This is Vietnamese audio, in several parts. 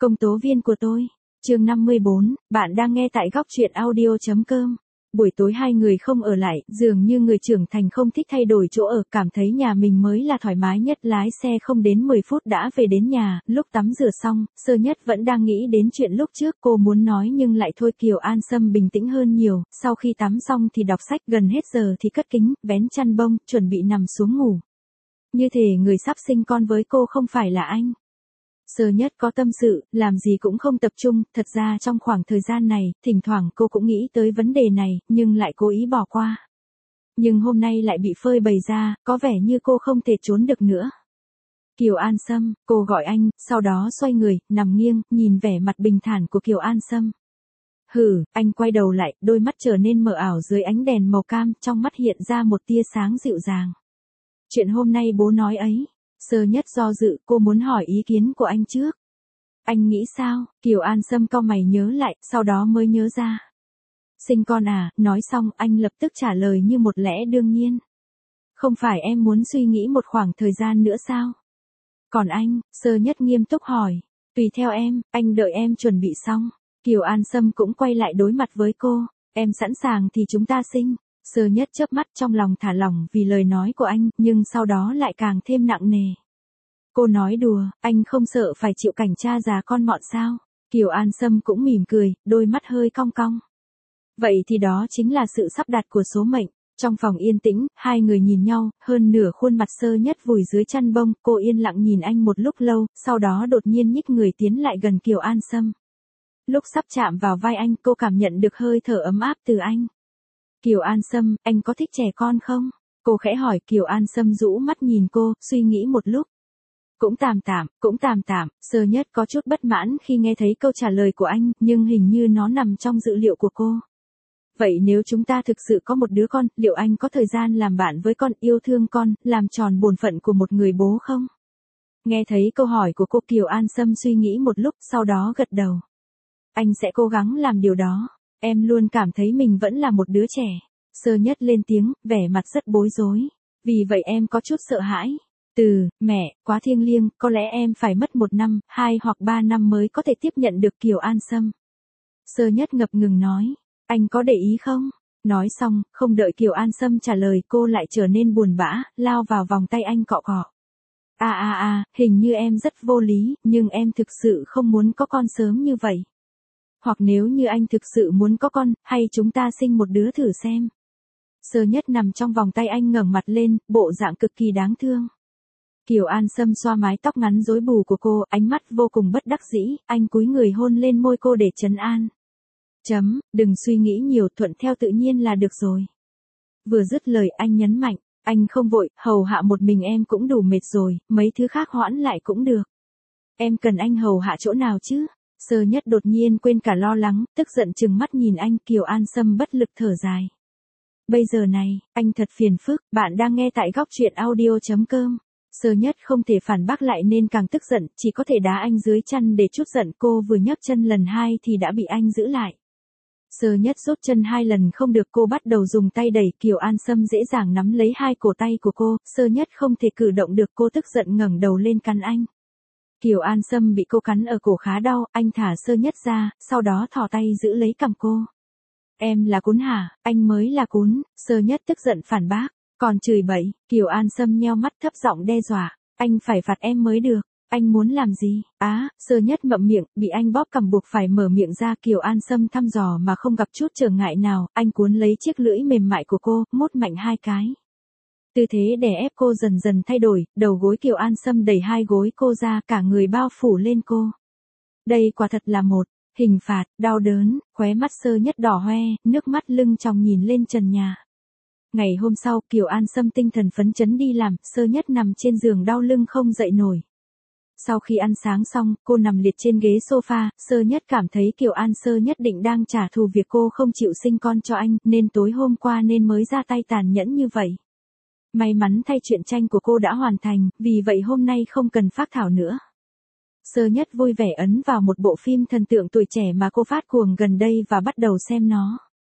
Công tố viên của tôi. Chương 54, bạn đang nghe tại góc truyện audio.com. Buổi tối hai người không ở lại, dường như người trưởng thành không thích thay đổi chỗ ở, cảm thấy nhà mình mới là thoải mái nhất, lái xe không đến 10 phút đã về đến nhà. Lúc tắm rửa xong, Sơ Nhất vẫn đang nghĩ đến chuyện lúc trước, cô muốn nói nhưng lại thôi. Kiều An Sâm bình tĩnh hơn nhiều, sau khi tắm xong thì đọc sách, gần hết giờ thì cất kính, vén chăn bông, chuẩn bị nằm xuống ngủ. Như thể người sắp sinh con với cô không phải là anh. Sơ Nhất có tâm sự, làm gì cũng không tập trung, thật ra trong khoảng thời gian này, thỉnh thoảng cô cũng nghĩ tới vấn đề này, nhưng lại cố ý bỏ qua. Nhưng hôm nay lại bị phơi bày ra, có vẻ như cô không thể trốn được nữa. Kiều An Sâm, cô gọi anh, sau đó xoay người, nằm nghiêng, nhìn vẻ mặt bình thản của Kiều An Sâm. Hử, anh quay đầu lại, đôi mắt trở nên mờ ảo dưới ánh đèn màu cam, trong mắt hiện ra một tia sáng dịu dàng. Chuyện hôm nay bố nói ấy. Sơ Nhất do dự, cô muốn hỏi ý kiến của anh trước. Anh nghĩ sao? Kiều An Sâm cau mày nhớ lại, sau đó mới nhớ ra. Sinh con à, nói xong anh lập tức trả lời như một lẽ đương nhiên. Không phải em muốn suy nghĩ một khoảng thời gian nữa sao? Còn anh, Sơ Nhất nghiêm túc hỏi. Tùy theo em, anh đợi em chuẩn bị xong. Kiều An Sâm cũng quay lại đối mặt với cô. Em sẵn sàng thì chúng ta sinh. Sơ Nhất chớp mắt, trong lòng thả lỏng vì lời nói của anh, nhưng sau đó lại càng thêm nặng nề. Cô nói đùa, anh không sợ phải chịu cảnh cha già con mọn sao? Kiều An Sâm cũng mỉm cười, đôi mắt hơi cong cong. Vậy thì đó chính là sự sắp đặt của số mệnh. Trong phòng yên tĩnh, hai người nhìn nhau, hơn nửa khuôn mặt Sơ Nhất vùi dưới chăn bông, cô yên lặng nhìn anh một lúc lâu, sau đó đột nhiên nhích người tiến lại gần Kiều An Sâm. Lúc sắp chạm vào vai anh, cô cảm nhận được hơi thở ấm áp từ anh. Kiều An Sâm, anh có thích trẻ con không? Cô khẽ hỏi. Kiều An Sâm rũ mắt nhìn cô, suy nghĩ một lúc. Cũng tạm tạm, Sơ Nhất có chút bất mãn khi nghe thấy câu trả lời của anh, nhưng hình như nó nằm trong dự liệu của cô. Vậy nếu chúng ta thực sự có một đứa con, liệu anh có thời gian làm bạn với con, yêu thương con, làm tròn bổn phận của một người bố không? Nghe thấy câu hỏi của cô, Kiều An Sâm suy nghĩ một lúc, sau đó gật đầu. Anh sẽ cố gắng làm điều đó. Em luôn cảm thấy mình vẫn là một đứa trẻ. Sơ Nhất lên tiếng, vẻ mặt rất bối rối. Vì vậy em có chút sợ hãi. Mẹ, quá thiêng liêng, có lẽ em phải mất 1 năm, 2 hoặc 3 năm mới có thể tiếp nhận được. Kiều An Sâm. Sơ Nhất ngập ngừng nói, anh có để ý không? Nói xong, không đợi Kiều An Sâm trả lời, cô lại trở nên buồn bã, lao vào vòng tay anh cọ cọ. Hình như em rất vô lý, nhưng em thực sự không muốn có con sớm như vậy. Hoặc nếu như anh thực sự muốn có con, hay chúng ta sinh một đứa thử xem. Sơ Nhất nằm trong vòng tay anh, ngẩng mặt lên, bộ dạng cực kỳ đáng thương. Kiều An Sâm xoa mái tóc ngắn rối bù của cô, ánh mắt vô cùng bất đắc dĩ, anh cúi người hôn lên môi cô để trấn an. Đừng suy nghĩ nhiều, thuận theo tự nhiên là được rồi. Vừa dứt lời anh nhấn mạnh, anh không vội, hầu hạ một mình em cũng đủ mệt rồi, mấy thứ khác hoãn lại cũng được. Em cần anh hầu hạ chỗ nào chứ? Sơ Nhất đột nhiên quên cả lo lắng, tức giận trừng mắt nhìn anh. Kiều An Sâm bất lực thở dài. Bây giờ này, anh thật phiền phức, bạn đang nghe tại góc truyện audio.com. Sơ Nhất không thể phản bác lại nên càng tức giận, chỉ có thể đá anh dưới chân để trút giận. Cô vừa nhấc chân lần 2 thì đã bị anh giữ lại. Sơ Nhất rút chân 2 lần không được, cô bắt đầu dùng tay đẩy. Kiều An Sâm dễ dàng nắm lấy 2 cổ tay của cô, Sơ Nhất không thể cử động được, cô tức giận ngẩng đầu lên cắn anh. Kiều An Sâm bị cô cắn ở cổ khá đau, anh thả Sơ Nhất ra, sau đó thò tay giữ lấy cằm cô. Em là cún hả? Anh mới là cún. Sơ Nhất tức giận phản bác, còn chửi bậy. Kiều An Sâm nheo mắt, thấp giọng đe dọa, anh phải phạt em mới được. Anh muốn làm gì? Sơ Nhất ngậm miệng, bị anh bóp cằm buộc phải mở miệng ra. Kiều An Sâm thăm dò mà không gặp chút trở ngại nào, anh cuốn lấy chiếc lưỡi mềm mại của cô, mút mạnh 2 cái. Tư thế đè ép cô dần dần thay đổi, đầu gối Kiều An Sâm đẩy 2 gối cô ra, cả người bao phủ lên cô. Đây quả thật là một hình phạt, đau đớn, khóe mắt Sơ Nhất đỏ hoe, nước mắt lưng tròng nhìn lên trần nhà. Ngày hôm sau, Kiều An Sâm tinh thần phấn chấn đi làm, Sơ Nhất nằm trên giường đau lưng không dậy nổi. Sau khi ăn sáng xong, cô nằm liệt trên ghế sofa, Sơ Nhất cảm thấy Kiều An Sâm nhất định đang trả thù việc cô không chịu sinh con cho anh, nên tối hôm qua nên mới ra tay tàn nhẫn như vậy. May mắn thay truyện tranh của cô đã hoàn thành, vì vậy hôm nay không cần phác thảo nữa. Sơ Nhất vui vẻ ấn vào một bộ phim thần tượng tuổi trẻ mà cô phát cuồng gần đây và bắt đầu xem nó.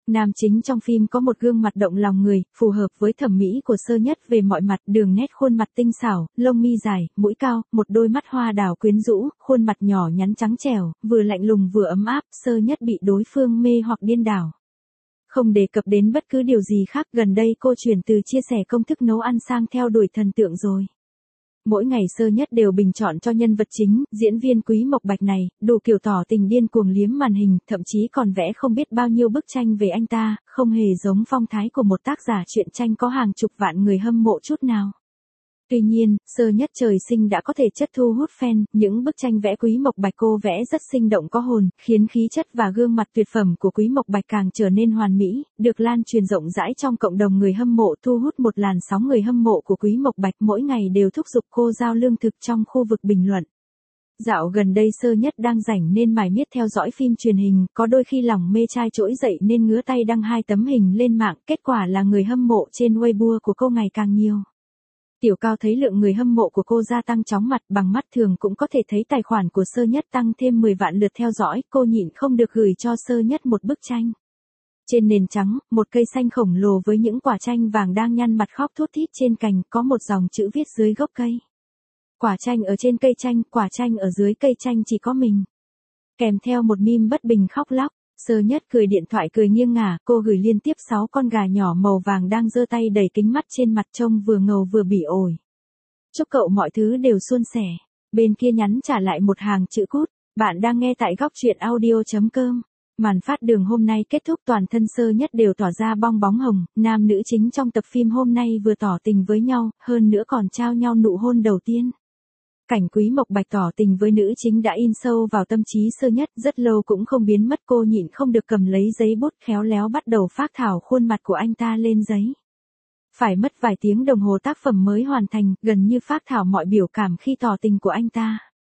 Nam chính trong phim có một gương mặt động lòng người, phù hợp với thẩm mỹ của Sơ Nhất về mọi mặt, đường nét khuôn mặt tinh xảo, lông mi dài, mũi cao, một đôi mắt hoa đào quyến rũ, khuôn mặt nhỏ nhắn trắng trẻo, vừa lạnh lùng vừa ấm áp, Sơ Nhất bị đối phương mê hoặc điên đảo. Không đề cập đến bất cứ điều gì khác, gần đây cô chuyển từ chia sẻ công thức nấu ăn sang theo đuổi thần tượng rồi. Mỗi ngày Sơ Nhất đều bình chọn cho nhân vật chính, diễn viên Quý Mộc Bạch này, đủ kiểu tỏ tình điên cuồng liếm màn hình, thậm chí còn vẽ không biết bao nhiêu bức tranh về anh ta, không hề giống phong thái của một tác giả truyện tranh có hàng chục vạn người hâm mộ chút nào. Tuy nhiên, Sơ Nhất trời sinh đã có thể chất thu hút fan, những bức tranh vẽ Quý Mộc Bạch cô vẽ rất sinh động có hồn, khiến khí chất và gương mặt tuyệt phẩm của Quý Mộc Bạch càng trở nên hoàn mỹ, được lan truyền rộng rãi trong cộng đồng người hâm mộ, thu hút một làn sóng người hâm mộ của Quý Mộc Bạch mỗi ngày đều thúc giục cô giao lương thực trong khu vực bình luận. Dạo gần đây Sơ Nhất đang rảnh nên mải miết theo dõi phim truyền hình, có đôi khi lòng mê trai trỗi dậy nên ngứa tay đăng 2 tấm hình lên mạng, kết quả là người hâm mộ trên Weibo của cô ngày càng nhiều. Tiểu Cao thấy lượng người hâm mộ của cô gia tăng chóng mặt, bằng mắt thường cũng có thể thấy tài khoản của Sơ Nhất tăng thêm 10 vạn lượt theo dõi, cô nhịn không được gửi cho Sơ Nhất một bức tranh. Trên nền trắng, một cây xanh khổng lồ với những quả chanh vàng đang nhăn mặt khóc thút thít trên cành, có một dòng chữ viết dưới gốc cây. Quả chanh ở trên cây chanh, quả chanh ở dưới cây chanh chỉ có mình. Kèm theo một meme bất bình khóc lóc. Sơ Nhất cười điện thoại cười nghiêng ngả, cô gửi liên tiếp 6 con gà nhỏ màu vàng đang giơ tay đẩy kính mắt trên mặt trông vừa ngầu vừa bỉ ổi. Chúc cậu mọi thứ đều suôn sẻ. Bên kia nhắn trả lại một hàng chữ cút. Bạn đang nghe tại góc truyện audio.com. Màn phát đường hôm nay kết thúc, toàn thân Sơ Nhất đều tỏa ra bong bóng hồng, nam nữ chính trong tập phim hôm nay vừa tỏ tình với nhau, hơn nữa còn trao nhau nụ hôn đầu tiên. Cảnh Quý Mộc Bạch tỏ tình với nữ chính đã in sâu vào tâm trí Sơ Nhất, rất lâu cũng không biến mất, cô nhịn không được cầm lấy giấy bút khéo léo bắt đầu phác thảo khuôn mặt của anh ta lên giấy. Phải mất vài tiếng đồng hồ tác phẩm mới hoàn thành, gần như phác thảo mọi biểu cảm khi tỏ tình của anh ta.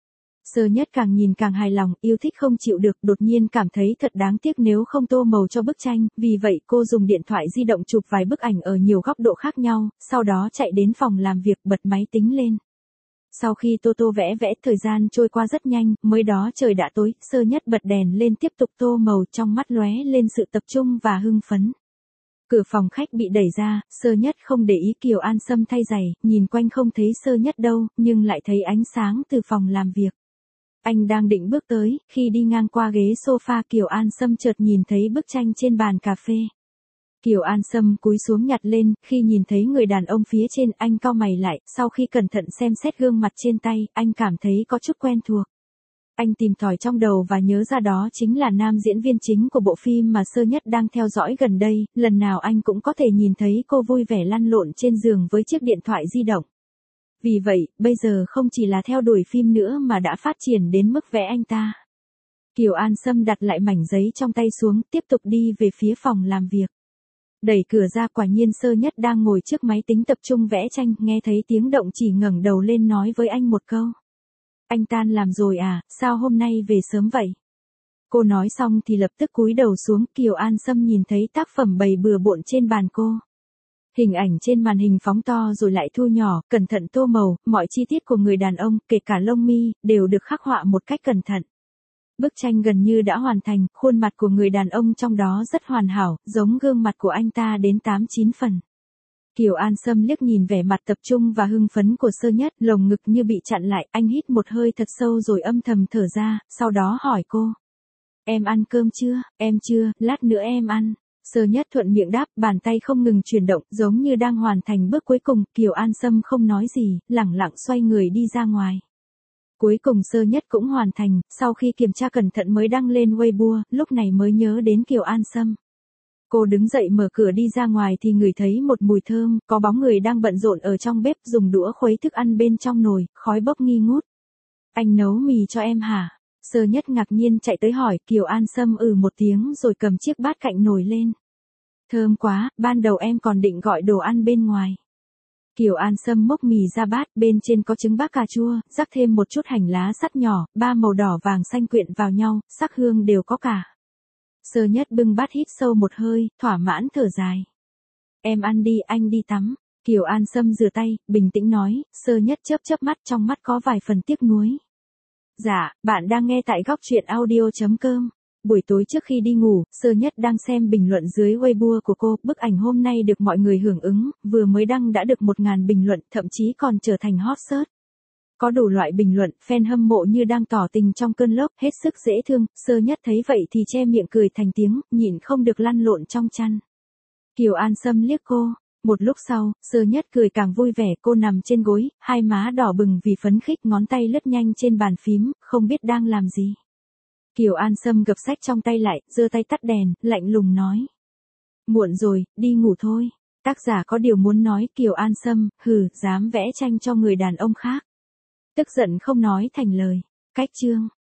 Sơ Nhất càng nhìn càng hài lòng, yêu thích không chịu được, đột nhiên cảm thấy thật đáng tiếc nếu không tô màu cho bức tranh, vì vậy cô dùng điện thoại di động chụp vài bức ảnh ở nhiều góc độ khác nhau, sau đó chạy đến phòng làm việc bật máy tính lên. Sau khi tô vẽ thời gian trôi qua rất nhanh, mới đó trời đã tối, Sơ Nhất bật đèn lên tiếp tục tô màu, trong mắt lóe lên sự tập trung và hưng phấn. Cửa phòng khách bị đẩy ra, Sơ Nhất không để ý Kiều An Sâm thay giày, nhìn quanh không thấy Sơ Nhất đâu, nhưng lại thấy ánh sáng từ phòng làm việc. Anh đang định bước tới, khi đi ngang qua ghế sofa Kiều An Sâm chợt nhìn thấy bức tranh trên bàn cà phê. Kiều An Sâm cúi xuống nhặt lên, khi nhìn thấy người đàn ông phía trên, anh cau mày lại, sau khi cẩn thận xem xét gương mặt trên tay, anh cảm thấy có chút quen thuộc. Anh tìm tòi trong đầu và nhớ ra đó chính là nam diễn viên chính của bộ phim mà Sơ Nhất đang theo dõi gần đây, lần nào anh cũng có thể nhìn thấy cô vui vẻ lăn lộn trên giường với chiếc điện thoại di động. Vì vậy, bây giờ không chỉ là theo đuổi phim nữa mà đã phát triển đến mức vẽ anh ta. Kiều An Sâm đặt lại mảnh giấy trong tay xuống, tiếp tục đi về phía phòng làm việc. Đẩy cửa ra, quả nhiên Sơ Nhất đang ngồi trước máy tính tập trung vẽ tranh, nghe thấy tiếng động chỉ ngẩng đầu lên nói với anh một câu. Anh tan làm rồi à, sao hôm nay về sớm vậy? Cô nói xong thì lập tức cúi đầu xuống, Kiều An Sâm nhìn thấy tác phẩm bày bừa bộn trên bàn cô. Hình ảnh trên màn hình phóng to rồi lại thu nhỏ, cẩn thận tô màu, mọi chi tiết của người đàn ông, kể cả lông mi, đều được khắc họa một cách cẩn thận. Bức tranh gần như đã hoàn thành, khuôn mặt của người đàn ông trong đó rất hoàn hảo, giống gương mặt của anh ta đến 8-9 phần. Kiều An Sâm liếc nhìn vẻ mặt tập trung và hưng phấn của Sơ Nhất, lồng ngực như bị chặn lại, anh hít một hơi thật sâu rồi âm thầm thở ra, sau đó hỏi cô. Em ăn cơm chưa? Em chưa, lát nữa em ăn. Sơ Nhất thuận miệng đáp, bàn tay không ngừng chuyển động, giống như đang hoàn thành bước cuối cùng. Kiều An Sâm không nói gì, lẳng lặng xoay người đi ra ngoài. Cuối cùng Sơ Nhất cũng hoàn thành, sau khi kiểm tra cẩn thận mới đăng lên Weibo, lúc này mới nhớ đến Kiều An Sâm. Cô đứng dậy mở cửa đi ra ngoài thì ngửi thấy một mùi thơm, có bóng người đang bận rộn ở trong bếp dùng đũa khuấy thức ăn bên trong nồi, khói bốc nghi ngút. Anh nấu mì cho em hả? Sơ Nhất ngạc nhiên chạy tới hỏi, Kiều An Sâm một tiếng rồi cầm chiếc bát cạnh nồi lên. Thơm quá, ban đầu em còn định gọi đồ ăn bên ngoài. Kiều An Sâm múc mì ra bát, bên trên có trứng bác cà chua, rắc thêm một chút hành lá sắt nhỏ, 3 màu đỏ vàng xanh quyện vào nhau, sắc hương đều có cả. Sơ Nhất bưng bát hít sâu một hơi, thỏa mãn thở dài. Em ăn đi, anh đi tắm. Kiều An Sâm rửa tay, bình tĩnh nói, Sơ Nhất chớp mắt, trong mắt có vài phần tiếc nuối. Dạ, bạn đang nghe tại góc truyện audio.com. Buổi tối trước khi đi ngủ, Sơ Nhất đang xem bình luận dưới Weibo của cô, bức ảnh hôm nay được mọi người hưởng ứng, vừa mới đăng đã được 1.000 bình luận, thậm chí còn trở thành hot search. Có đủ loại bình luận, fan hâm mộ như đang tỏ tình trong cơn lốc, hết sức dễ thương, Sơ Nhất thấy vậy thì che miệng cười thành tiếng, nhịn không được lăn lộn trong chăn. Kiều An Sâm liếc cô. Một lúc sau, Sơ Nhất cười càng vui vẻ, cô nằm trên gối, hai má đỏ bừng vì phấn khích, ngón tay lướt nhanh trên bàn phím, không biết đang làm gì. Kiều An Sâm gập sách trong tay lại, giơ tay tắt đèn, lạnh lùng nói. Muộn rồi, đi ngủ thôi. Tác giả có điều muốn nói, Kiều An Sâm, hừ, dám vẽ tranh cho người đàn ông khác. Tức giận không nói thành lời. Cách chương.